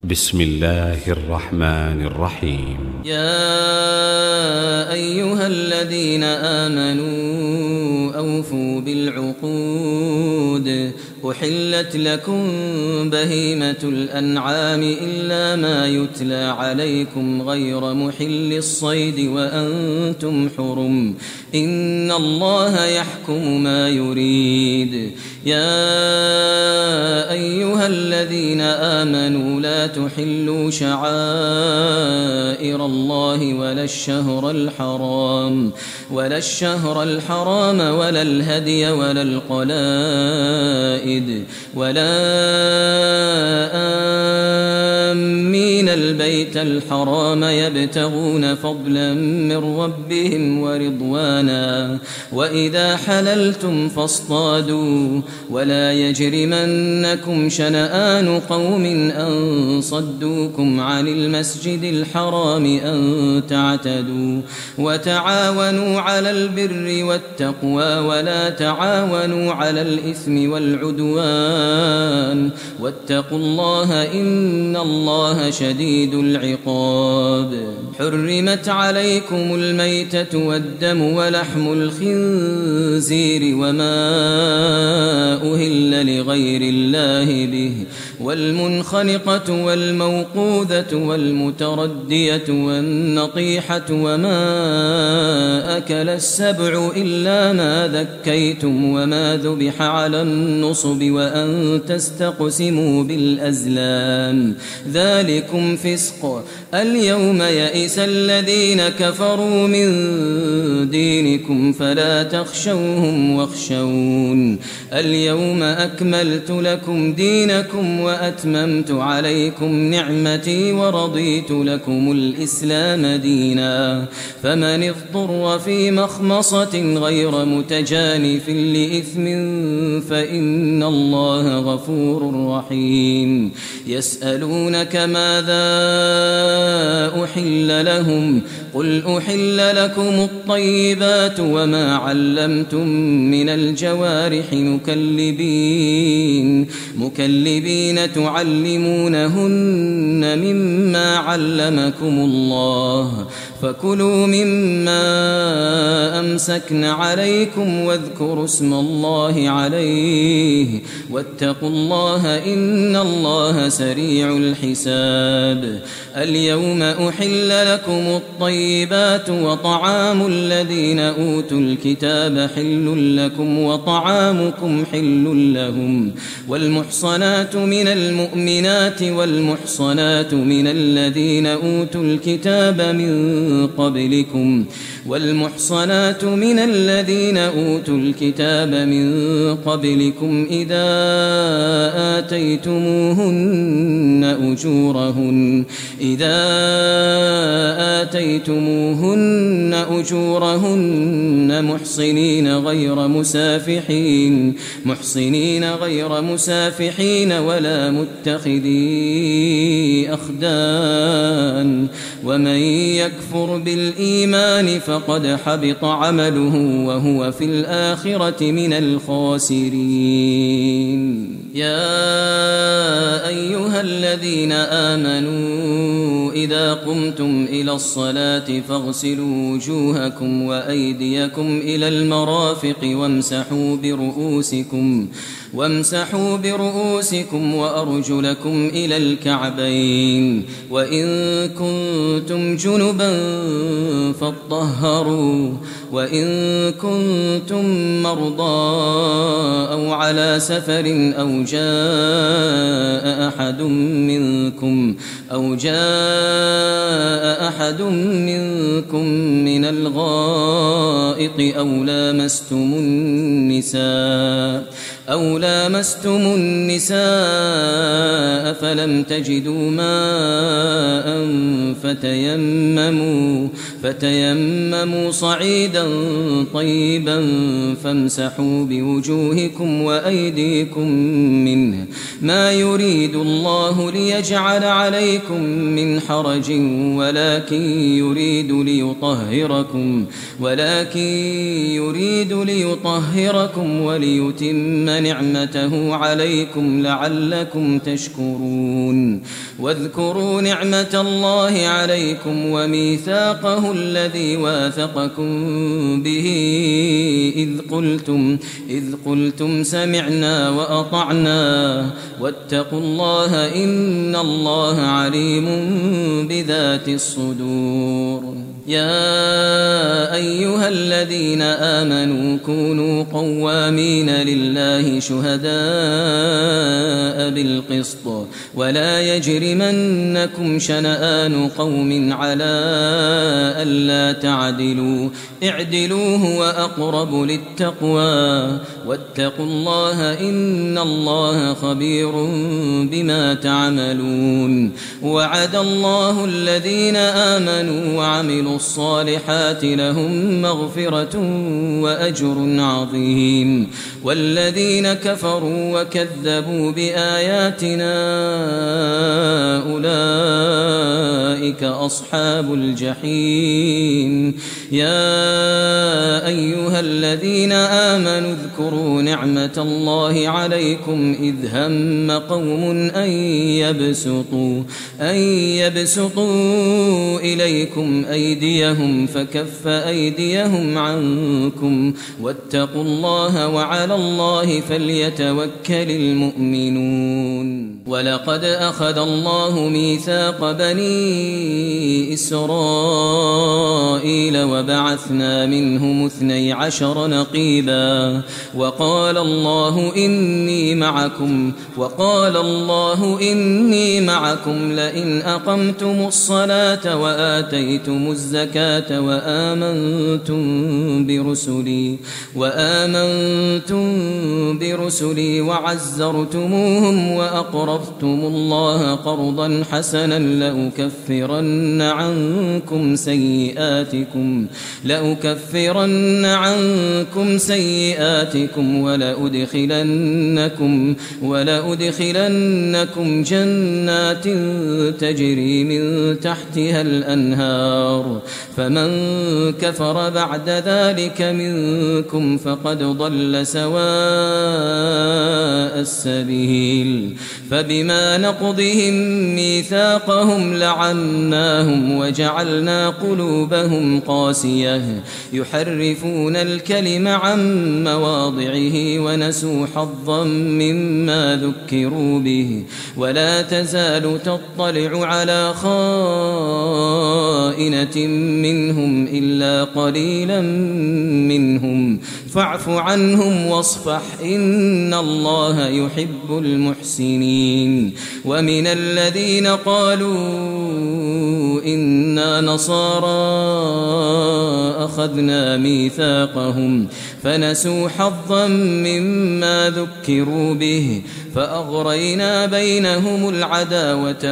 بسم الله الرحمن الرحيم. يا أيها الذين آمنوا أوفوا بالعقود أحلت لكم بهيمة الأنعام إلا ما يتلى عليكم غير محل الصيد وأنتم حرم إن الله يحكم ما يريد. يا أيها الذين آمنوا لا تحلوا شعائر الله ولا الشهر الحرام ولا الهدي ولا القلائد ولا آمين البيت الحرام يبتغون فضلا من ربهم ورضوانا وإذا حللتم فاصطادوا ولا يجرمنكم شنآن قوم أن صدوكم عن المسجد الحرام أن تعتدوا وتعاونوا على البر والتقوى ولا تعاونوا على الإثم والعدوان واتقوا الله إن الله شديد العقاب. حرمت عليكم الميتة والدم ولحم الخنزير وما أهل لغير الله به والمنخنقة والموقوذة والمتردية والنطيحة وما أكل السبع إلا ما ذكيتم وما ذبح على النصب وأن تستقسموا بالأزلام ذلكم فسق. اليوم يئس الذين كفروا من دينكم فلا تخشوهم واخشون. اليوم أكملت لكم دينكم وأتممت عليكم نعمتي ورضيت لكم الإسلام دينا. فمن اضطر في مخمصة غير متجانف لإثم فإن الله غفور رحيم. يسألونك ماذا أحل لهم قل أحل لكم الطيبات وما علمتم من الجوارح مكلبين تعلمونهن مما علمكم الله فكلوا مما أمسكن عليكم واذكروا اسم الله عليه واتقوا الله إن الله سريع الحساب. اليوم أحل لكم الطيبات وطعام الذين أوتوا الكتاب حل لكم وطعامكم حل لهم والمحصنات من المؤمنات والمحصنات من الذين أوتوا الكتاب من قبلكم إذا آتيتموهن أجورهن محصنين غير مسافحين ولا متخذي أخدان ومن يكفر بالإيمان فقد حبط عمله وهو في الآخرة من الخاسرين. يا أيها الذين آمنوا إذا قمتم إلى الصلاة فاغسلوا وجوهكم وأيديكم إلى المرافق وامسحوا برؤوسكم وأرجلكم إلى الكعبين وإن كنتم جنبا فاطهروا وإن كنتم مرضى أو على سفر أو جاء أحد منكم من الغائط أو لامستم النساء فلم تجدوا ماء فتيمموا صعيدا طيبا فامسحوا بوجوهكم وأيديكم منه ما يريد الله ليجعل عليكم من حرج ولكن يريد ليطهركم وليتم نعمته عليكم لعلكم تشكرون واذكروا نعمة الله عليكم وميثاقه الذي واثقكم به إذ قلتم سمعنا وأطعنا واتقوا الله إن الله عليم بذات الصدور. يا أيها الذين آمنوا كونوا قوامين لله شهداء بالقسط ولا يجرمنكم شنآن قوم على ألا تعدلوا اعدلوا هو أقرب للتقوى واتقوا الله إن الله خبير بما تعملون. وعد الله الذين آمنوا وعملوا الصالحات لهم مغفرة وأجر عظيم والذين كفروا وكذبوا بآياتنا أولئك أصحاب الجحيم. يا أيها الذين آمنوا اذكروا نعمة الله عليكم إذ هم قوم أن يبسطوا إليكم أيديهم فكف أيديهم عنكم واتقوا الله وعلى الله فليتوكل المؤمنون. ولقد أخذ الله ميثاق بني إسرائيل وبعثنا منهم 12 نقيبا وقال الله إني معكم لئن أقمتم الصلاة وآتيتم الزكاة وآمنتم برسلي وعزرتموهم وأقرضتم الله قرضا حسنا لأكفرن عنكم سيئاتكم ولأدخلنكم جنات تجري من تحتها الأنهار فمن كفر بعد ذلك منكم فقد ضل سواء السبيل. فبما نقضهم ميثاقهم لعناهم وجعلنا قلوبهم قاسية يحرفون الكلم عن مواضعه ونسوا حظا مما ذكروا به ولا تزال تطلع على خائنة منهم إلا قليلا منهم فاعف عنهم واصفح إن الله يحب المحسنين. ومن الذين قالوا إنا نصارى أخذنا ميثاقهم فنسوا حظا مما ذكروا به فأغرينا بينهم العداوة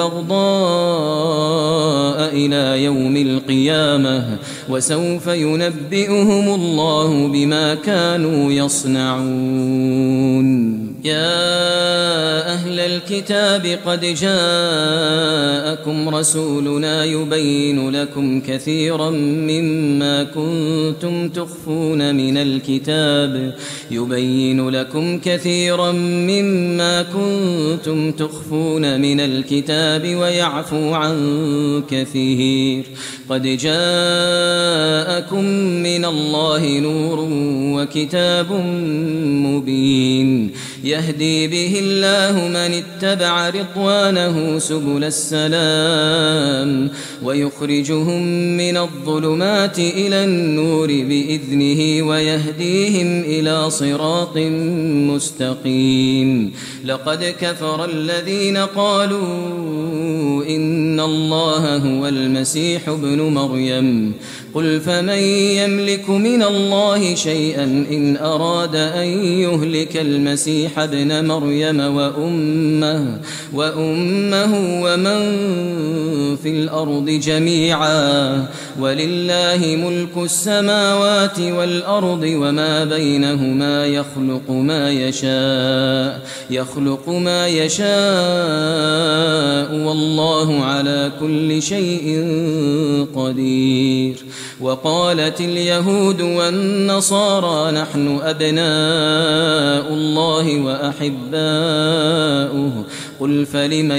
والبغضاء إلى يوم القيامة وسوف ينبئهم الله بما كانوا يصنعون. يا أهل الكتاب قد جاءكم رسولنا يبين لكم كثيرا مما كنتم تخفون من الكتاب ويعفو عن كثير. قد جاءكم من الله نور وكتاب مبين يهدي به الله من اتبع رضوانه سبل السلام ويخرجهم من الظلمات إلى النور بإذنه ويهديهم إلى صراط مستقيم. لقد كفر الذين قالوا إن الله هو المسيح ابن مريم قل فمن يملك من الله شيئا إن أراد أن يهلك المسيح ابن مريم وأمه ومن في الأرض جميعا ولله ملك السماوات والأرض وما بينهما يخلق ما يشاء والله على كل شيء قدير. وقالت اليهود والنصارى نحن أبناء الله وأحباؤه قل فلم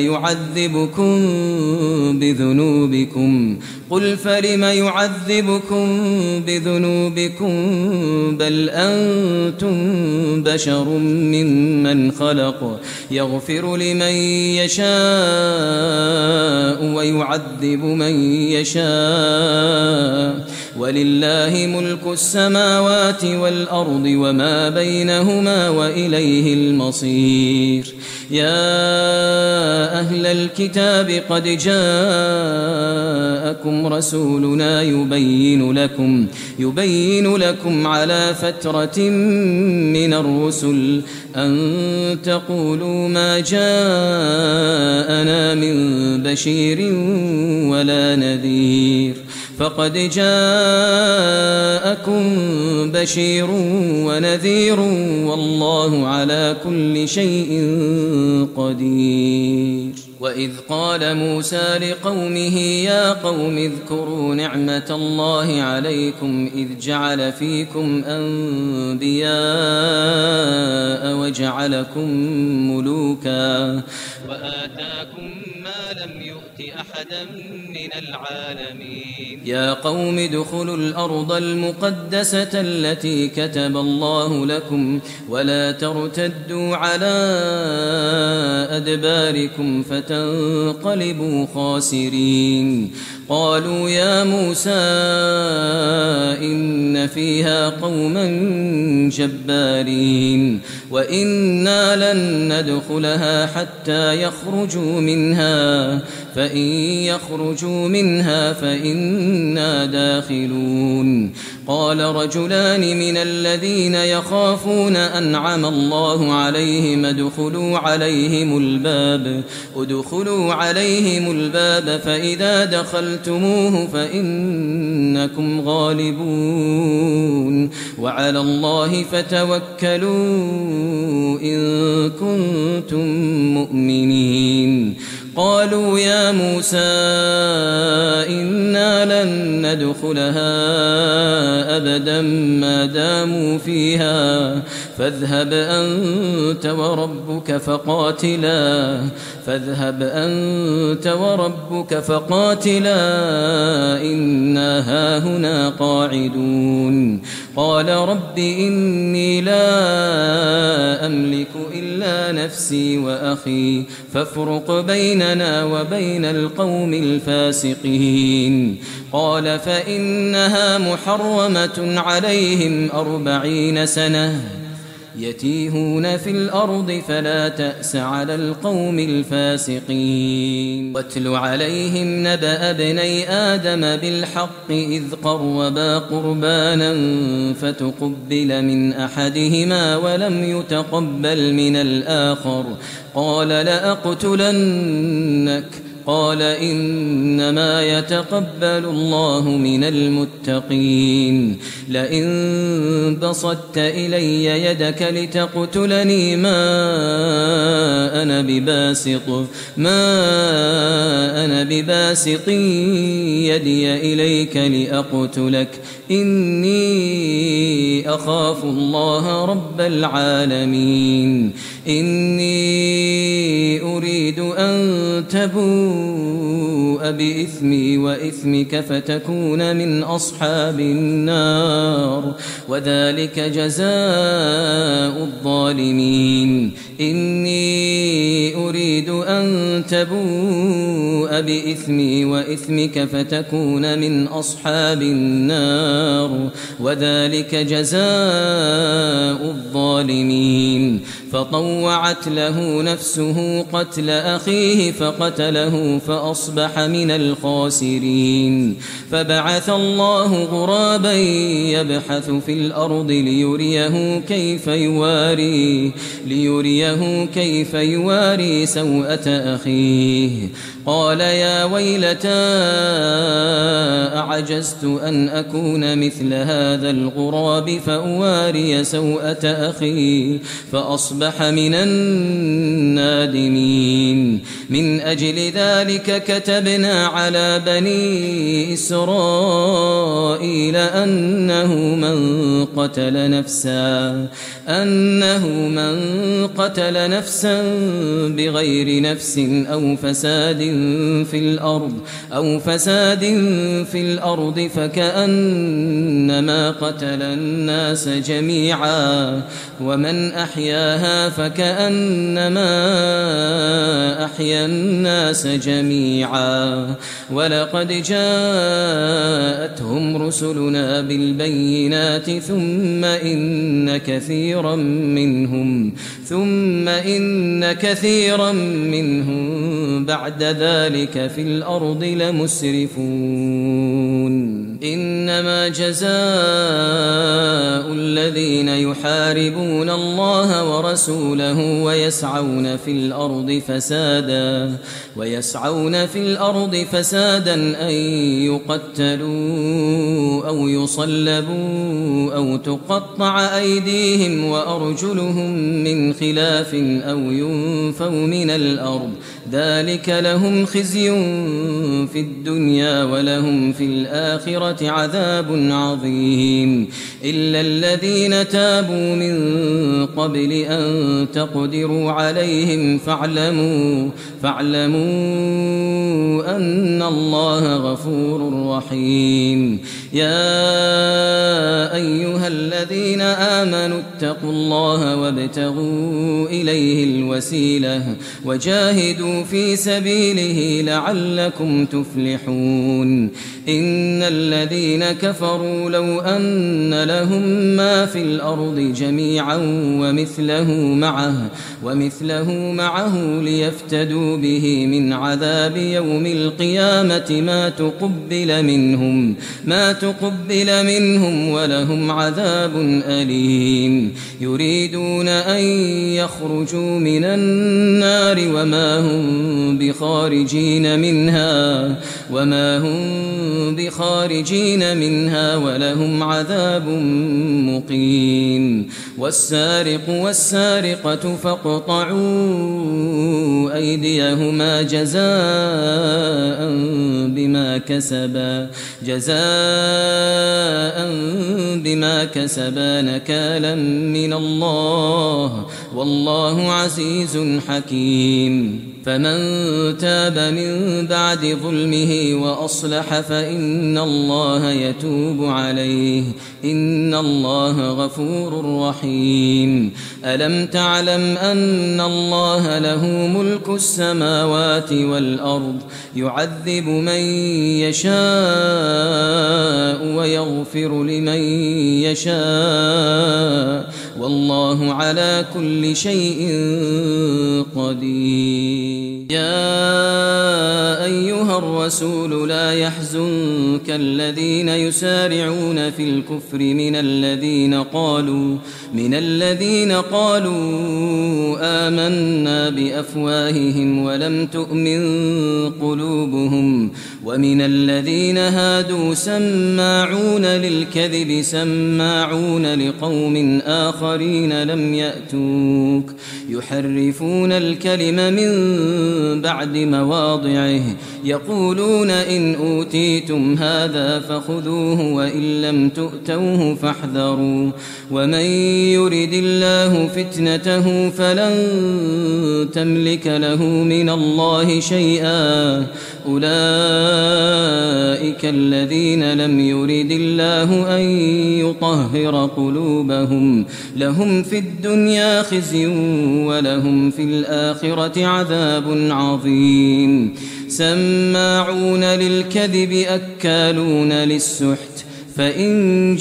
يعذبكم بذنوبكم بل أنتم بشر ممن خلق يغفر لمن يشاء ويعذب من يشاء ولله ملك السماوات والأرض وما بينهما وإليه المصير يا أهل الكتاب قد جاءكم رسولنا يبين لكم على فترة من الرسل أن تقولوا ما جاءنا من بشير ولا نذير فقد جاءكم بشير ونذير والله على كل شيء قدير وإذ قال موسى لقومه يا قوم اذكروا نعمة الله عليكم إذ جعل فيكم أنبياء وجعلكم ملوكا وآتاكم ما لم يؤت أحدا من العالمين يا قوم ادخلوا الأرض المقدسة التي كتب الله لكم ولا ترتدوا على أدباركم فتنقلبوا خاسرين قالوا يا موسى إن فيها قوما جبارين وإنا لن ندخلها حتى يخرجوا منها فإن يخرجوا منها فإنا داخلون قال رجلان من الذين يخافون أنعم الله عليهم ادخلوا عليهم الباب فإذا دخلتموه فإنكم غالبون وعلى الله فتوكلوا إن كنتم مؤمنين قالوا يا موسى إنا لن ندخلها أبدا ما داموا فيها فاذهب أنت وربك فقاتلا إنا هاهنا قاعدون قال رب إني لا أملك إلا نفسي وأخي فافرق بيننا وبين القوم الفاسقين قال فإنها محرمة عليهم 40 سنة يتيهون في الأرض فلا تأس على القوم الفاسقين واتل عليهم نبأ ابني آدم بالحق إذ قربا قربانا فتقبل من أحدهما ولم يتقبل من الآخر قال لأقتلنك قال إنما يتقبل الله من المتقين لئن بسطت إلي يدك لتقتلني ما أنا بباسط يدي إليك لأقتلك إني أخاف الله رب العالمين إني أريد أن تبوء بإثمي وإثمك فتكون من أصحاب النار وذلك جزاء الظالمين إني أريد أن تبوء بإثمي وإثمك فتكون من أصحاب النار وذلك جزاء الظالمين فطوعت له نفسه قتل أخيه فقتله فأصبح من الخاسرين فبعث الله غرابا يبحث في الأرض ليريه كيف يواري سوءة أخيه قال قال يا ويلتى أعجزت أن أكون مثل هذا الغراب فأواري سوءة أخي فأصبح من النادمين. من أجل ذلك كتبنا على بني إسرائيل أنه من قتل نفسا بغير نفس أو فساد في الأرض فكأنما قتل الناس جميعا ومن أحياها فكأنما أحيا الناس جميعا. ولقد جاءتهم رسلنا بالبينات ثم إن كثيرا منهم بعد ذلك في الأرض لمسرفون. إنما جزاء الذين يحاربون الله ورسوله ويسعون في الأرض فسادا أن يقتلوا أو يصلبوا أو تقطع أيديهم وأرجلهم من خلاف أو ينفوا من الأرض ذلك لهم خزي في الدنيا ولهم في الآخرة عذاب عظيم. إلا الذين تابوا من قبل أن تقدروا عليهم فاعلموا أن الله غفور رحيم. يا أيها الذين آمنوا اتقوا الله وابتغوا إليه الوسيلة وجاهدوا في سبيله لعلكم تفلحون. إن الذين كفروا لو أن لهم ما في الأرض جميعا ومثله معه ليفتدوا به من عذاب يوم القيامة ما تقبل منهم ولهم عذاب أليم. يريدون أن يخرجوا من النار وما هم بخارجين منها ولهم عذاب مقيم. والسارق والسارقة فاقطعوا أيديهما جزاء بما كسبا نكالا من الله والله عزيز حكيم. فمن تاب من بعد ظلمه وأصلح فإن الله يتوب عليه إن الله غفور رحيم. ألم تعلم أن الله له ملك السماوات والأرض يعذب من يشاء ويغفر لمن يشاء والله على كل شيء قدير. يا أيها الرسول لا يحزنك الذين يسارعون في الكفر من الذين قالوا آمنا بأفواههم ولم تؤمن قلوبهم ومن الذين هادوا سماعون للكذب سماعون لقوم آخرين لم يأتوك يحرفون الكلم من بعد مواضعه يقولون إن أوتيتم هذا فخذوه وإن لم تؤتوه فاحذروا ومن يرد الله فتنته فلن تملك له من الله شيئا أولئك الذين لم يرد الله أن يطهر قلوبهم لهم في الدنيا خزي ولهم في الآخرة عذاب عظيم. سماعون للكذب أكالون للسحت فإن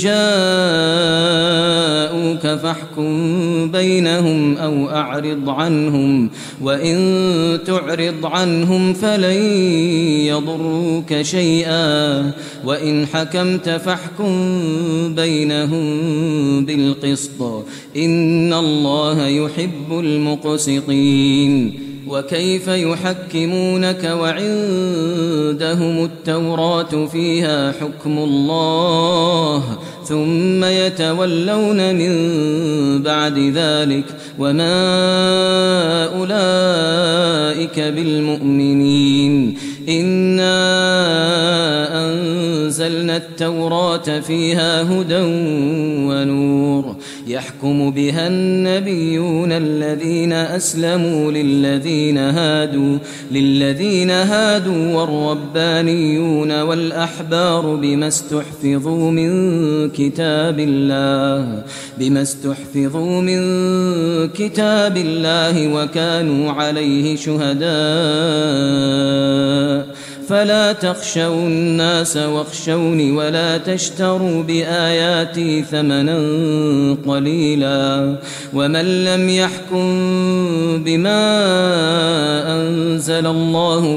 جاءوك فاحكم بينهم أو أعرض عنهم وإن تعرض عنهم فلن يضروك شيئا وإن حكمت فاحكم بينهم بالقسط إن الله يحب المقسطين. وكيف يحكمونك وعندهم التوراة فيها حكم الله ثم يتولون من بعد ذلك وما أولئك بالمؤمنين إنا أنزلنا التوراة فيها هدى ونور يحكم بها النبيون الذين أسلموا للذين هادوا والربانيون والأحبار بما استحفظوا من كتاب الله وكانوا عليه شهداء فلا تخشوا الناس واخشوني ولا تشتروا بآياتي ثمنا قليلا ومن لم يحكم بما أنزل الله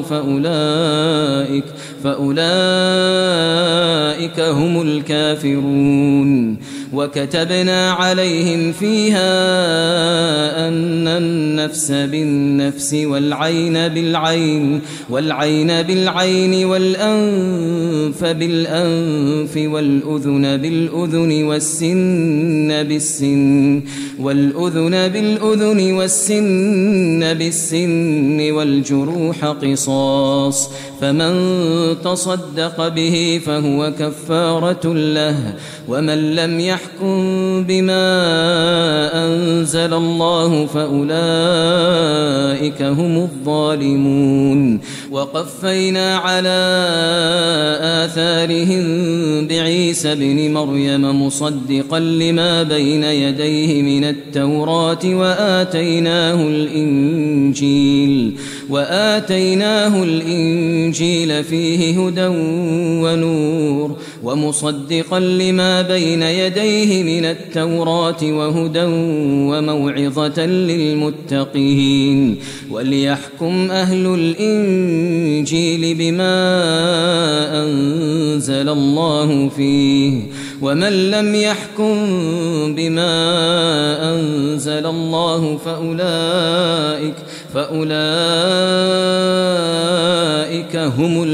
فأولئك هم الكافرون وكتبنا عليهم فيها أن النفس بالنفس والعين بالعين والأنف بالأنف والأذن بالأذن والسن بالسن والجروح قصاص فمن تصدق به فهو كفارة له ومن لم يحكم بما أنزل الله فأولئك هم الظالمون وقفينا على آثارهم بعيسى بن مريم مصدقا لما بين يديه من التوراة وآتيناه الإنجيل فيه هدى ونور ومصدقا لما بين يديه من التوراة وهدى وموعظة للمتقين وليحكم أهل الإنجيل بما أنزل الله فيه ومن لم يحكم بما أنزل الله فأولئك هم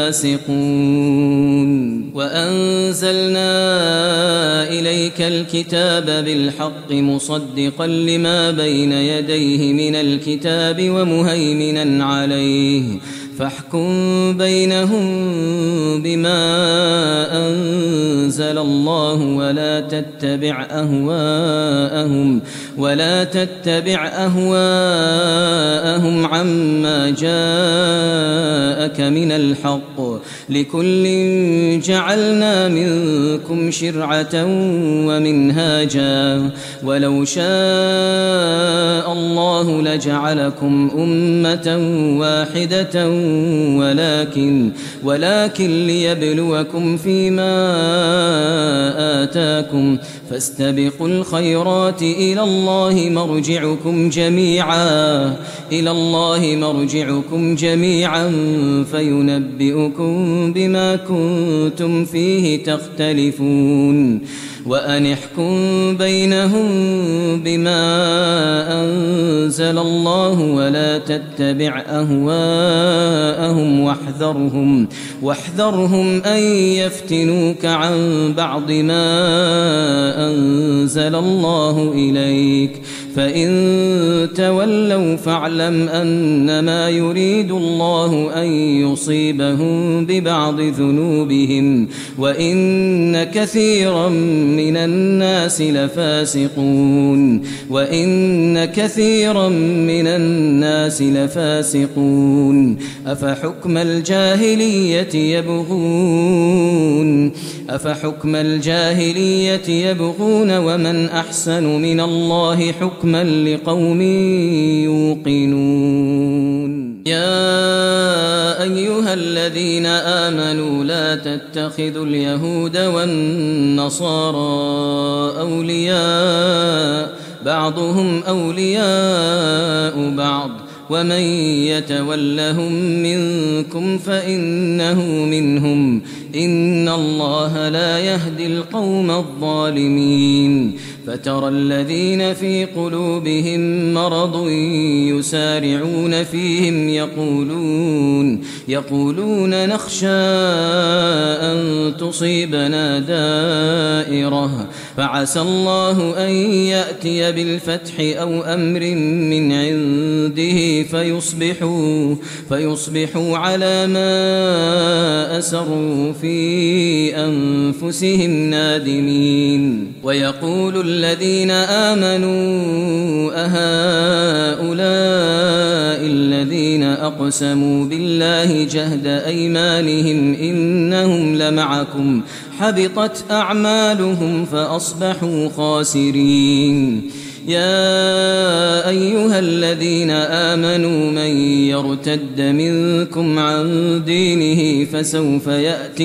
الفاسقون وأنزلنا إليك الكتاب بالحق مصدقا لما بين يديه من الكتاب ومهيمنا عليه فاحكم بينهم بما أنزل الله ولا تتبع أهواءهم عما جاءك من الحق لكل جعلنا منكم شرعة ومنهاجا ولو شاء الله لجعلكم أمة واحدة ولكن ليبلوكم فيما آتاكم فاستبقوا الخيرات إلى الله مرجعكم جميعا فينبئكم بما كنتم فيه تختلفون وأن احكم بينهم بما أنزل الله ولا تتبع أهواءهم واحذرهم أن يفتنوك عن بعض ما أنزل الله إليك فإن تولوا فاعلم أنما يريد الله أن يصيبهم ببعض ذنوبهم وإن كثيرا من الناس لفاسقون أفحكم الجاهلية يبغون ومن أحسن من الله حكما لقوم يوقنون يا أيها الذين آمنوا لا تتخذوا اليهود والنصارى أولياء بعضهم أولياء بعض ومن يتولهم منكم فإنه منهم إن الله لا يهدي القوم الظالمين فترى الذين في قلوبهم مرض يسارعون فيهم يقولون نخشى أن تصيبنا دائرة فعسى الله أن يأتي بالفتح أو أمر من عنده فيصبحوا على ما أسروا في أنفسهم نادمين. ويقول الذين آمنوا أهؤلاء الذين أقسموا بالله جهد أيمانهم إنهم لمعكم حبطت أعمالهم فأصبحوا خاسرين. يا أيها الذين آمنوا من يرتد منكم عن دينه فسوف يأتي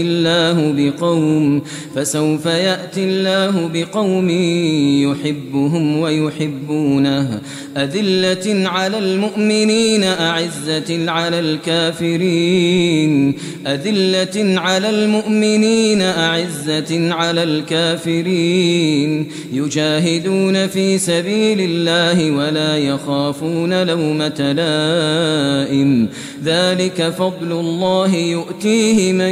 الله بقوم يحبهم ويحبونه أذلة على المؤمنين أعزة على الكافرين يجاهدون في سبيل الله ولا يخافون لومة لائم ذلك فضل الله يؤتيه من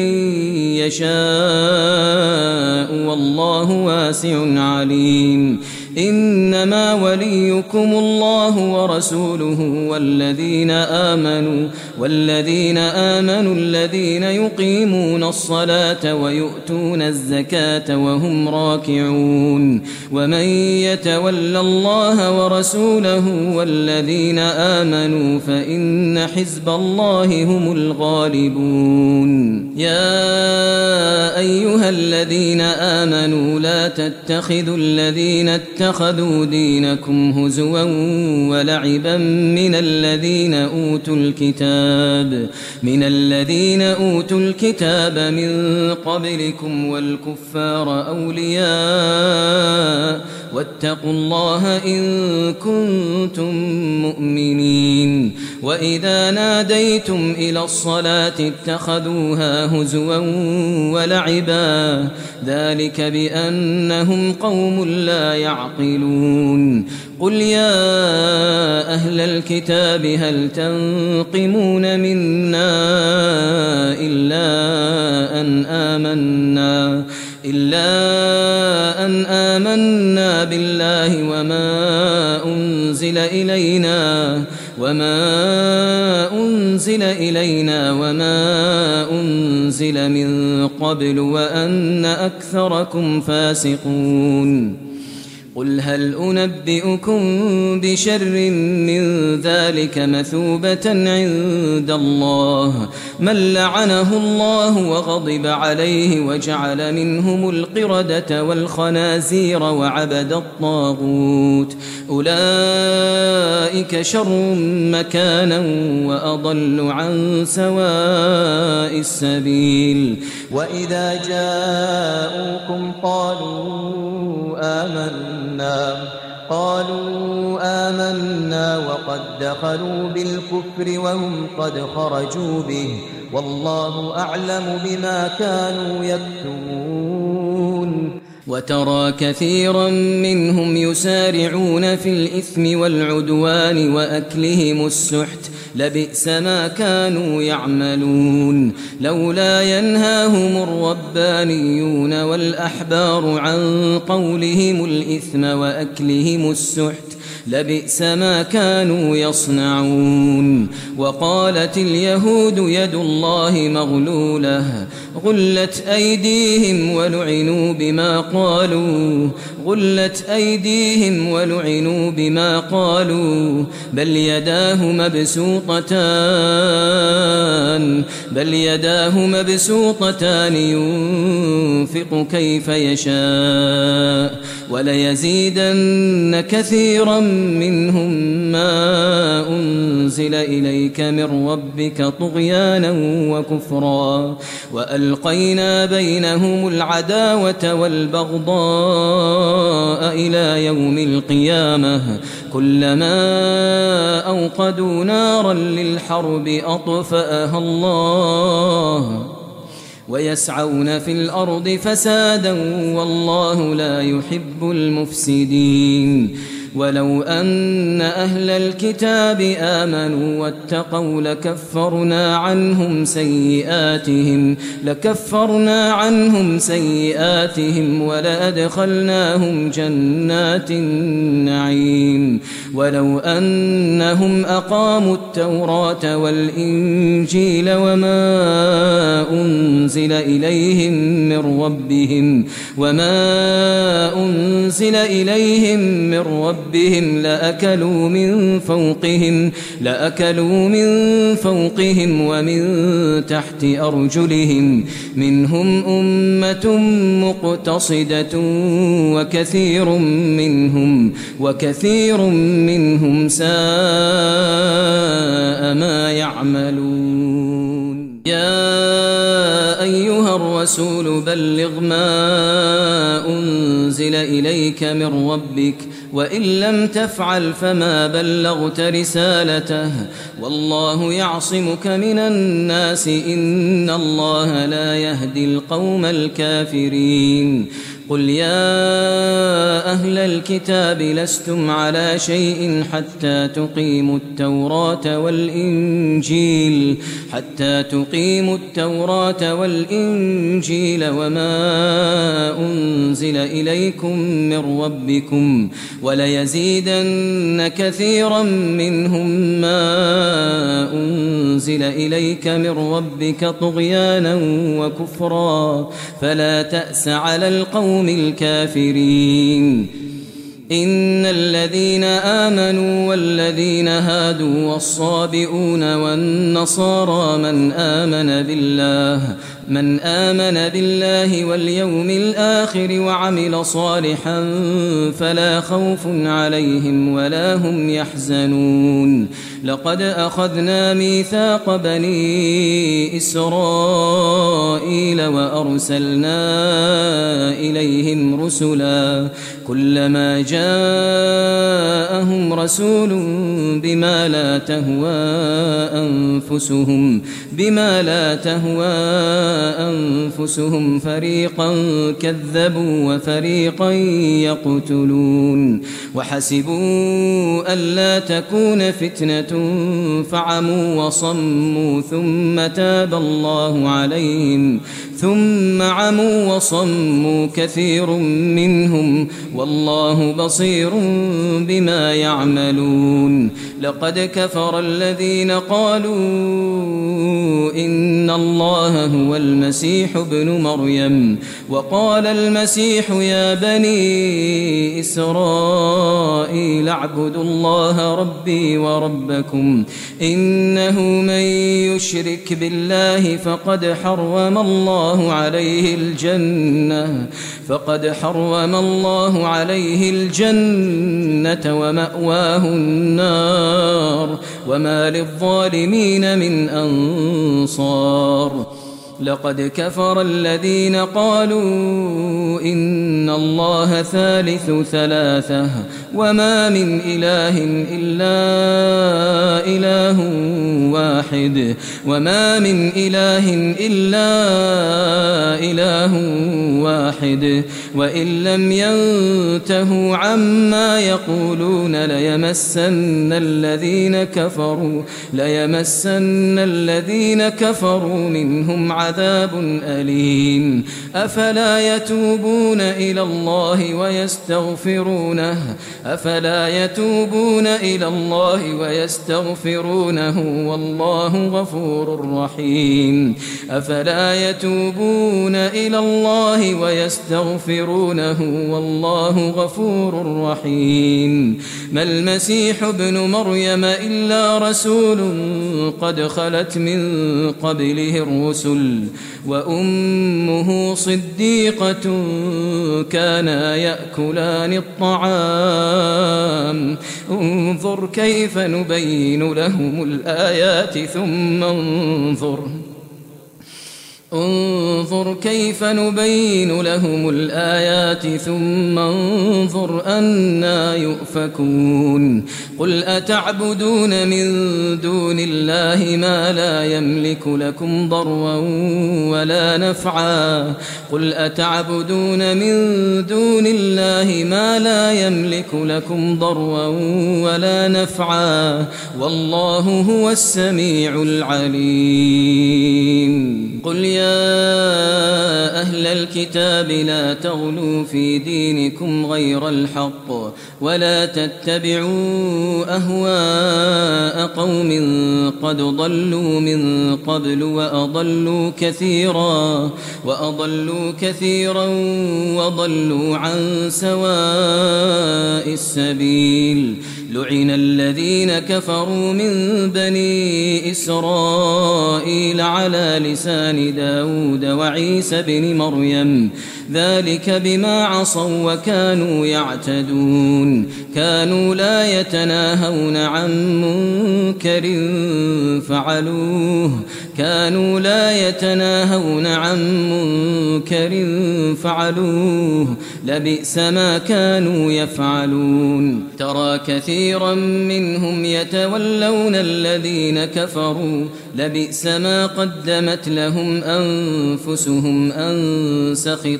يشاء والله واسع عليم. إنما وليكم الله ورسوله والذين آمنوا الذين يقيمون الصلاة ويؤتون الزكاة وهم راكعون. ومن يتول الله ورسوله والذين آمنوا فإن حزب الله هم الغالبون. يا أيها الذين آمنوا لا تتخذوا الذين اتخذوا دينكم هزوا ولعبا من الذين أوتوا الكتاب من قبلكم والكفار أولياء واتقوا الله إن كنتم مؤمنين. وإذا ناديتم إلى الصلاة اتخذوها هزوا ولعبا ذلك بأنهم قوم لا يعقلون. قل يا أهل الكتاب هل تنقمون منا إلا أن آمنا بالله وما أنزل إلينا وما أنزل من قبل وأن أكثركم فاسقون. قل هل أنبئكم بشر من ذلك مثوبة عند الله من لعنه الله وغضب عليه وجعل منهم القردة والخنازير وعبد الطاغوت أولئك شر مكانا وأضل عن سواء السبيل. وإذا جاءوكم قالوا آمنا وقد دخلوا بالكفر وهم قد خرجوا به والله أعلم بما كانوا يكتمون. وترى كثيرا منهم يسارعون في الإثم والعدوان وأكلهم السحت لبئس ما كانوا يعملون. لولا ينهاهم الربانيون والأحبار عن قولهم الإثم وأكلهم السحت لبئس ما كانوا يصنعون. وقالت اليهود يد الله مغلولة غلت أيديهم ولعنوا بما قالوا بل يداه مبسوطتان ينفق كيف يشاء وليزيدن كثيرا منهم ما أنزل إليك من ربك طغيانا وكفرا وألقينا بينهم العداوة والبغضاء إلى يوم القيامة كلما أوقدوا نارا للحرب ويسعون في الأرض فسادا والله لا يحب المفسدين. ولو أن أهل الكتاب آمنوا واتقوا لكفرنا عنهم سيئاتهم ولأدخلناهم جنات النعيم. ولو أنهم أقاموا التوراة والإنجيل وما أنزل إليهم من ربهم لأكلوا من فوقهم ومن تحت أرجلهم منهم أمة مقتصدة وكثير منهم ساء ما يعملون. يا أيها الرسول بلغ ما أنزل إليك من ربك وإن لم تفعل فما بلغت رسالته والله يعصمك من الناس إن الله لا يهدي القوم الكافرين. قل يا أهل الكتاب لستم على شيء حتى تقيموا التوراة والإنجيل وما أنزل إليكم من ربكم وليزيدن كثيرا منهم ما أنزل إليك من ربك طغيانا وكفرا فلا تأس على القوم الكافرين. إن الذين آمنوا والذين هادوا والصابئون والنصارى من آمن بالله واليوم الآخر وعمل صالحا فلا خوف عليهم ولا هم يحزنون. لقد أخذنا ميثاق بني إسرائيل وأرسلنا إليهم رسلا كلما جاءهم رسول بما لا تهوى أنفسهم فريقا كذبوا وفريقا يقتلون. وحسبوا ألا تكون فتنة فعموا وصموا ثم عموا وصموا كثير منهم والله بصير بما يعملون. لقد كفر الذين قالوا إن الله هو المسيح ابن مريم وقال المسيح يا بني إسرائيل اعبدوا الله ربي وربكم إنه من يشرك بالله فقد حرم الله عليه الجنة ومأواه النار وما للظالمين من أنصار. لقد كفر الذين قالوا إن الله ثالث ثلاثة وما من إله إلا إله واحد وإن لم ينتهوا عما يقولون ليمسن الذين كفروا منهم عذاب أليم. أفلا يتوبون إلى الله ويستغفرونه والله غفور رحيم. أفلا يتوبون إلى الله ويستغفرونه والله غفور رحيم. ما المسيح ابن مريم إلا رسول قد خلت من قبله الرسل وأمه صديقة كانا يأكلان الطعام انظر كيف نبين لهم الآيات ثم انظر انظر كيف نبين لهم الآيات ثم انظر أنى يؤفكون قل أتعبدون من دون الله ما لا يملك لكم ضرا ولا نفعا قل أتعبدون من دون الله ما لا يملك لكم ضرا ولا نفعا والله هو السميع العليم قل يا أهل الكتاب لا تغلوا في دينكم غير الحق ولا تتبعوا أهواء قوم قد ضلوا من قبل وأضلوا كثيرا وضلوا عن سواء السبيل لعن الذين كفروا من بني إسرائيل على لسان داود وعيسى بن مريم ذلك بما عصوا وكانوا يعتدون كانوا لا يتناهون عن منكر فعلوه لبئس ما كانوا يفعلون ترى كثيرا منهم يتولون الذين كفروا لبئس ما قدمت لهم أنفسهم أن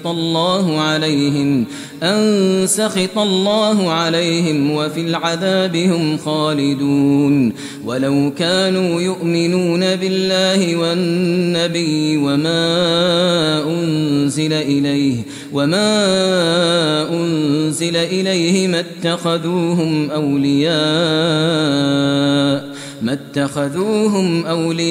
سخط الله عليهم وفي العذاب هم خالدون ولو كانوا يؤمنون بالله والنبي وما أنزل إليه ما اتخذوهم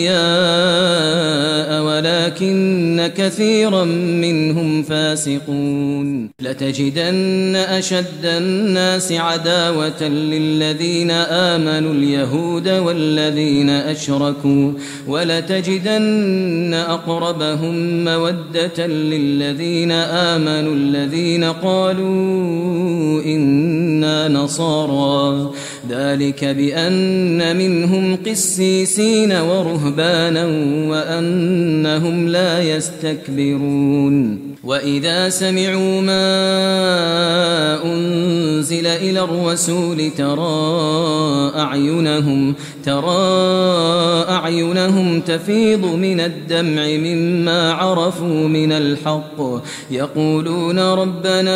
أولياء ولكن كثيرا منهم فاسقون لتجدن أشد الناس عداوة للذين آمنوا اليهود والذين أشركوا ولتجدن أقربهم مودة للذين آمنوا الذين قالوا إنا نصارى ذلك بأن منهم قسيسين ورهبانا وأنهم لا يستكبرون وإذا سمعوا ما أنزل إلى الرسول ترى أعينهم تفيض من الدمع مما عرفوا من الحق يقولون ربنا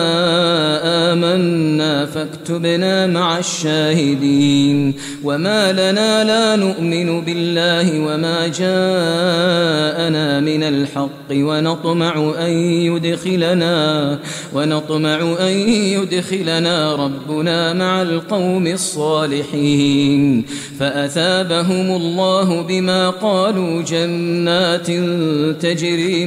آمنا فاكتبنا مع الشاهدين وما لنا لا نؤمن بالله وما جاءنا من الحق ونطمع أن يدخلنا ربنا مع القوم الصالحين فأثابهم الله بما قالوا جنات تجري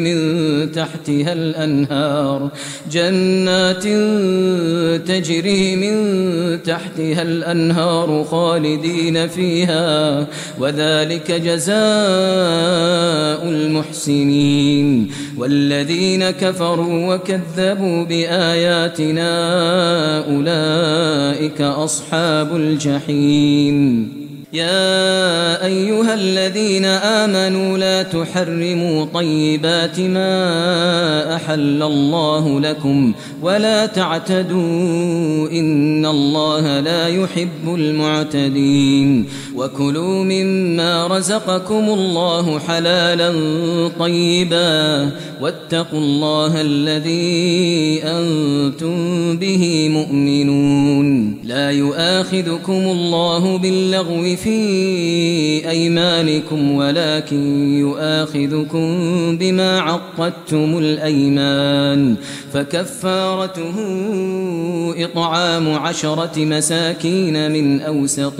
من تحتها الأنهار خالدين فيها وذلك جزاء المحسنين والذين كفروا وكذبوا بآياتنا أولئك أصحاب الجحيم يا أيها الذين آمنوا لا تحرموا طيبات ما أحل الله لكم ولا تعتدوا إن الله لا يحب المعتدين وكلوا مما رزقكم الله حلالا طيبا واتقوا الله الذي أنتم به مؤمنون لا يؤاخذكم الله باللغو في أيمانكم ولكن يؤاخذكم بما عقدتم الأيمان فكفارته إطعام 10 مساكين من أوسط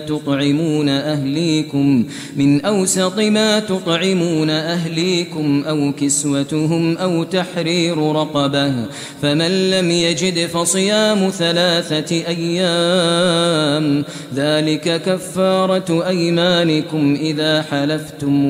ما تطعمون أهليكم أو كسوتهم أو تحرير رقبة فمن لم يجد فصيام 3 أيام ذلك كفارة أيمانكم إذا حلفتم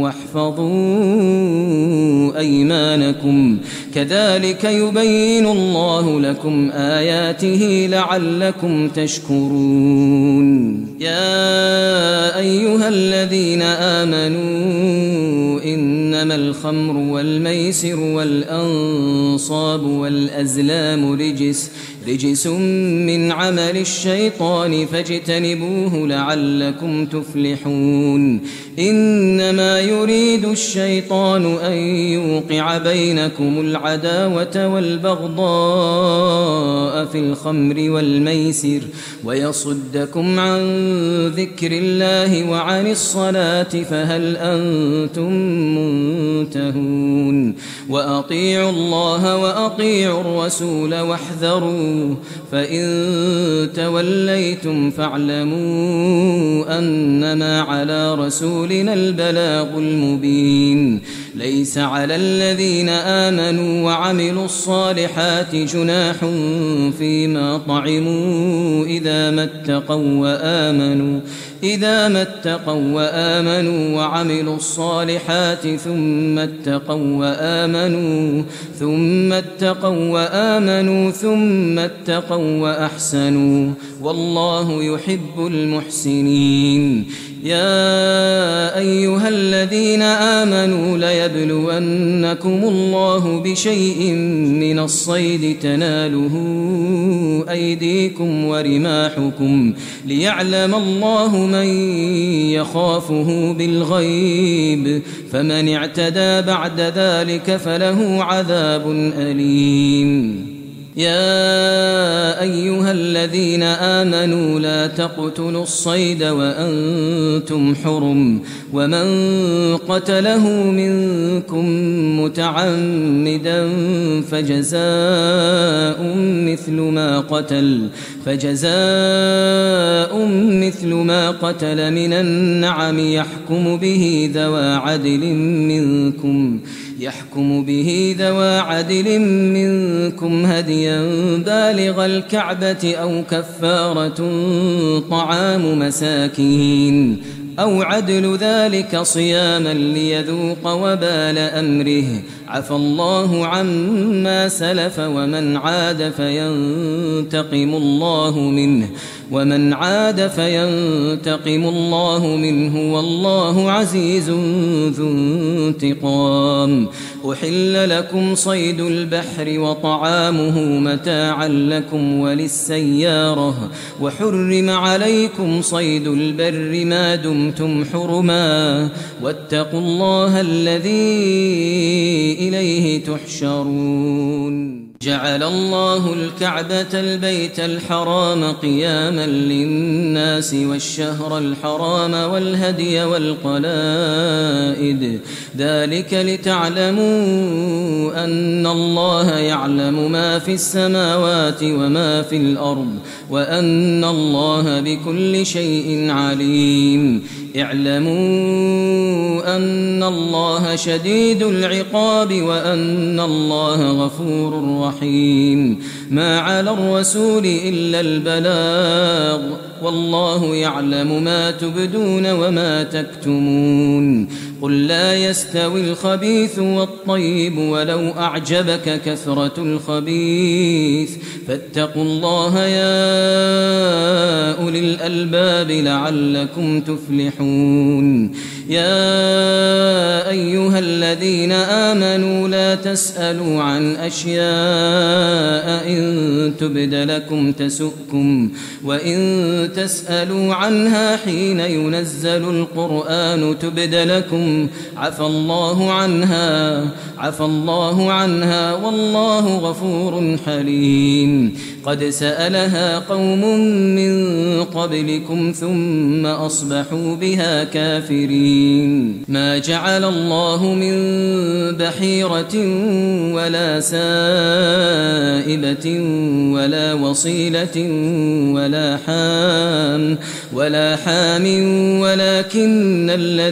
واحفظوا أيمانكم كذلك يبين الله لكم آياته لعلكم تشكرون يا أيها الذين آمنوا إنما الخمر والميسر والأنصاب والأزلام رجس من عمل الشيطان فاجتنبوه لعلكم تفلحون إنما يريد الشيطان أن يوقع بينكم العداوة والبغضاء في الخمر والميسر ويصدكم عن ذكر الله وعن الصلاة فهل أنتم منتهون وأطيعوا الله وأطيعوا الرسول واحذروا فإن توليتم فاعلموا أنما على رسولنا البلاغ المبين ليس على الذين آمنوا وعملوا الصالحات جناح فيما طعموا إذا ما اتقوا وآمنوا وعملوا الصالحات ثم اتقوا وأحسنوا والله يحب المحسنين يا أيها الذين آمنوا ليبلونكم الله بشيء من الصيد تناله أيديكم ورماحكم ليعلم الله من يخافه بالغيب فمن اعتدى بعد ذلك فله عذاب أليم يا أيها الذين آمنوا لا تقتلوا الصيد وأنتم حرم ومن قتله منكم متعمدا فجزاء مثل ما قتل من النعم يحكم به ذوى عدل منكم هديا بالغ الكعبة أو كفارة طعام مساكين أو عدل ذلك صياما ليذوق وبال أمره عفى الله عما سلف ومن عاد فينتقم الله منه والله عزيز ذو انتقام أحل لكم صيد البحر وطعامه متاعا لكم وللسيارة وحرم عليكم صيد البر ما دمتم حرما واتقوا الله الذي إليه تحشرون جعل الله الكعبة البيت الحرام قياما للناس والشهر الحرام والهدي والقلائد ذلك لتعلموا أن الله يعلم ما في السماوات وما في الأرض وأن الله بكل شيء عليم اعلموا أن الله شديد العقاب وأن الله غفور رحيم ما على الرسول إلا البلاغ والله يعلم ما تبدون وما تكتمون قل لا يستوي الخبيث والطيب ولو أعجبك كثرة الخبيث فاتقوا الله يا أولي الألباب لعلكم تفلحون يا أيها الذين آمنوا لا تسألوا عن أشياء إن تبد لكم تسؤكم وإن تسألوا عنها حين ينزل القرآن تبد لكم عفى الله عنها والله غفور حليم قد سألها قوم من قبلكم ثم أصبحوا بها كافرين ما جعل الله من بحيرة ولا سائبة ولا وصيلة ولا حام ولكن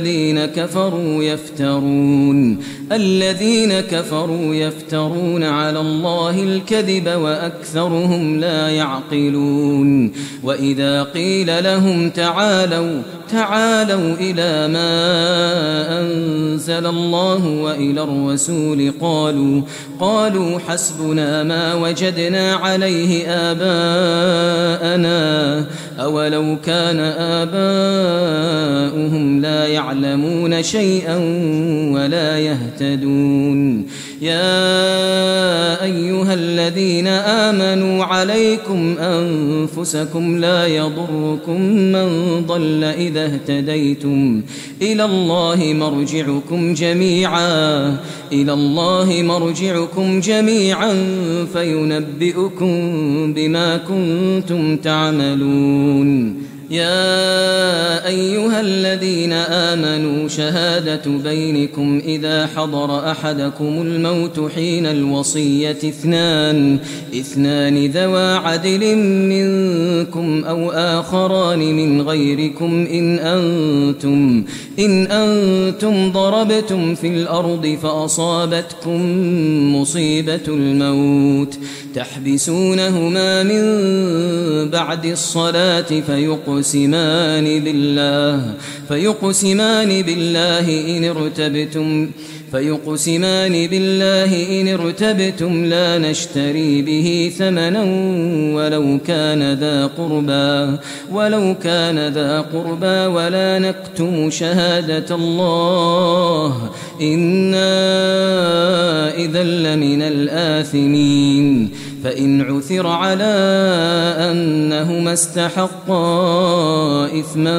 الذين كفروا يفترون على الله الكذب وأكثرهم لا يعقلون وإذا قيل لهم تعالوا إلى ما أنزل الله وإلى الرسول قالوا حسبنا ما وجدنا عليه آباءنا أولو كان آباؤهم لا يعلمون شيئا ولا يهتدون يا أيها الذين آمنوا عليكم أنفسكم لا يضركم من ضل إذا اهتديتم إلى الله مرجعكم جميعا فينبئكم بما كنتم تعملون يا أيها الذين آمنوا شهادة بينكم إذا حضر أحدكم الموت حين الوصية اثنان ذوى عدل منكم أو آخران من غيركم إن أنتم ضربتم في الأرض فأصابتكم مصيبة الموت تحبسونهما من بعد الصلاة فيقسمان بالله إن ارتبتم لا نشتري به ثمنا ولو كان ذا قربى ولا نكتم شهادة الله إنا إذا لمن الآثمين فإن عثر على أنهما استحقا إثما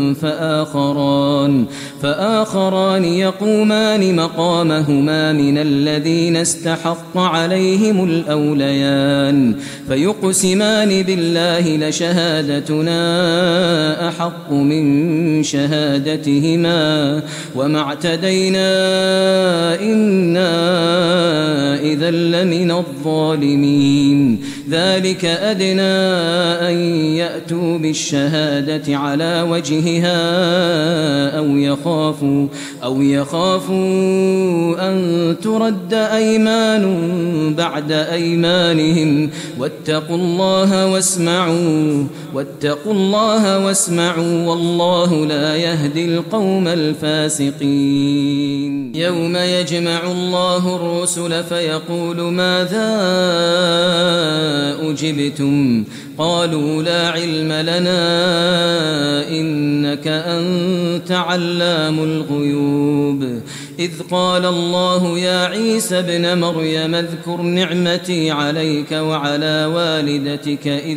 فآخران يقومان مقامهما من الذين استحق عليهم الأوليان فيقسمان بالله لشهادتنا أحق من شهادتهما وما اعتدينا إنا إذا لمن الظالمين ذلك أدنى أن يأتوا بالشهادة على وجهها أو يخافوا أن ترد أيمان بعد أيمانهم واتقوا الله واسمعوا والله لا يهدي القوم الفاسقين يوم يجمع الله الرسل فيقول ماذا أجبتم قالوا لا علم لنا إنك أنت علام الغيوب إذ قال الله يا عيسى ابن مريم اذكر نعمتي عليك وعلى والدتك إذ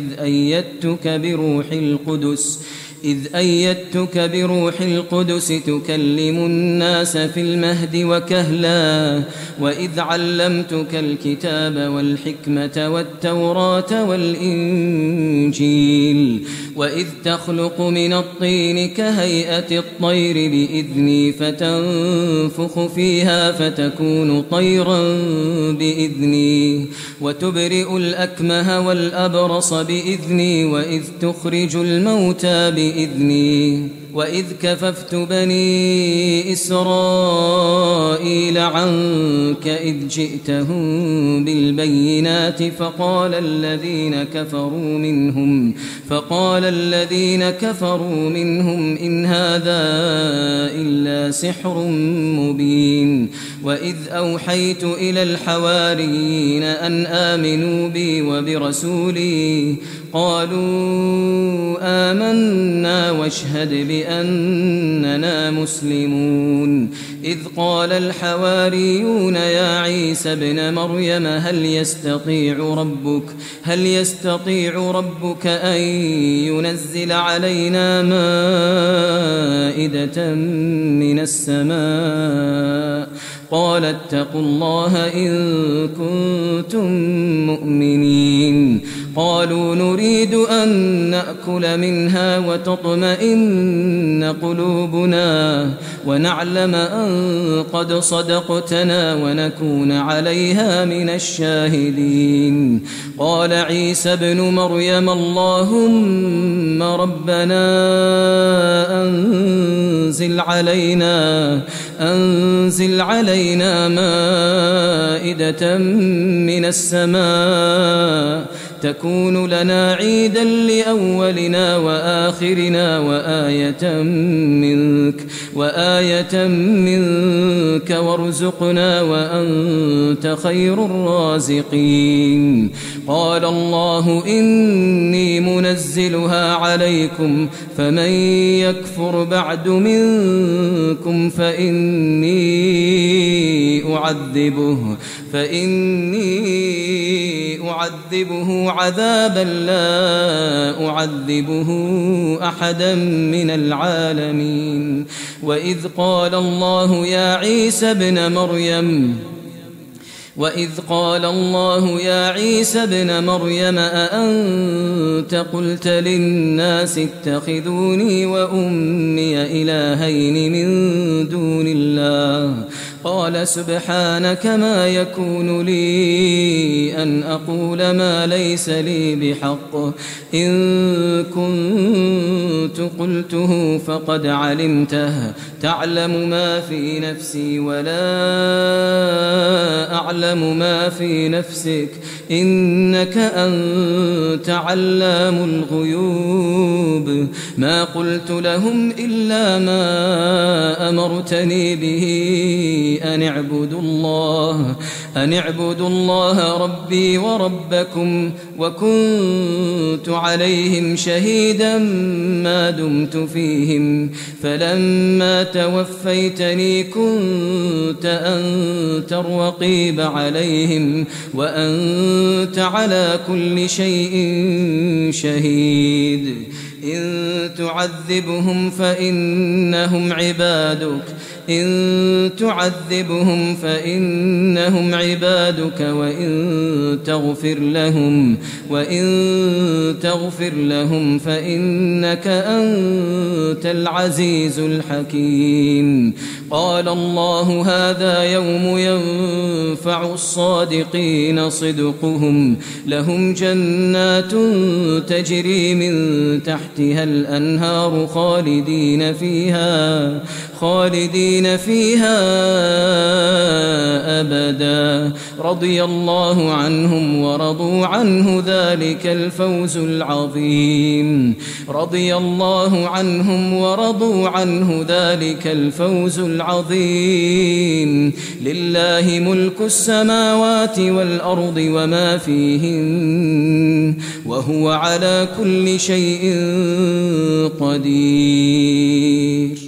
أيدتك بروح القدس تكلم الناس في المهد وكهلا وإذ علمتك الكتاب والحكمة والتوراة والإنجيل وإذ تخلق من الطين كهيئة الطير بإذني فتنفخ فيها فتكون طيرا بإذني وتبرئ الأكمه والأبرص بإذني وإذ تخرج الموتى بإذني وإذ كففت بني إسرائيل عنك إذ جئتهم بالبينات فقال الذين كفروا منهم إن هذا إلا سحر مبين وإذ أوحيت إلى الحواريين أن آمنوا بي وبرسولي قالوا آمنا واشهد بأننا مسلمون إذ قال الحواريون يا عيسى ابن مريم هل يستطيع ربك أن ينزل علينا مائدة من السماء قال اتقوا الله إن كنتم مؤمنين قالوا نريد أن نأكل منها وتطمئن قلوبنا ونعلم أن قد صدقتنا ونكون عليها من الشاهدين قال عيسى ابن مريم اللهم ربنا أنزل علينا مائدة من السماء تكون لنا عيدا لأولنا وآخرنا وآية منك وآية منك وارزقنا وأنت خير الرازقين قال الله إني منزلها عليكم فمن يكفر بعد منكم فإني أعذبه عذابا لا أعذبه أحدا من العالمين وإذ قال الله يا عيسى ابن مريم أأنت قلت للناس اتخذوني وأمي إلهين من دون الله قال سبحانك ما يكون لي أن أقول ما ليس لي بحق إن كنت قلته فقد علمته تعلم ما في نفسي ولا أعلم ما في نفسك إنك أنت علام الغيوب ما قلت لهم إلا ما أمرتني به أن اعبدوا الله ربي وربكم وكنت عليهم شهيدا ما دمت فيهم فلما توفيتني كنت أنت الرقيب عليهم وأنت على كل شيء شهيد إن تعذبهم فإنهم عبادك وإن تغفر لهم فإنك أنت العزيز الحكيم قال الله هذا يوم ينفع الصادقين صدقهم لهم جنات تجري من تحتها الأنهار خالدين فيها أبدا رضي الله عنهم ورضوا عنه ذلك الفوز العظيم لله ملك السماوات والأرض وما فيهن وهو على كل شيء قدير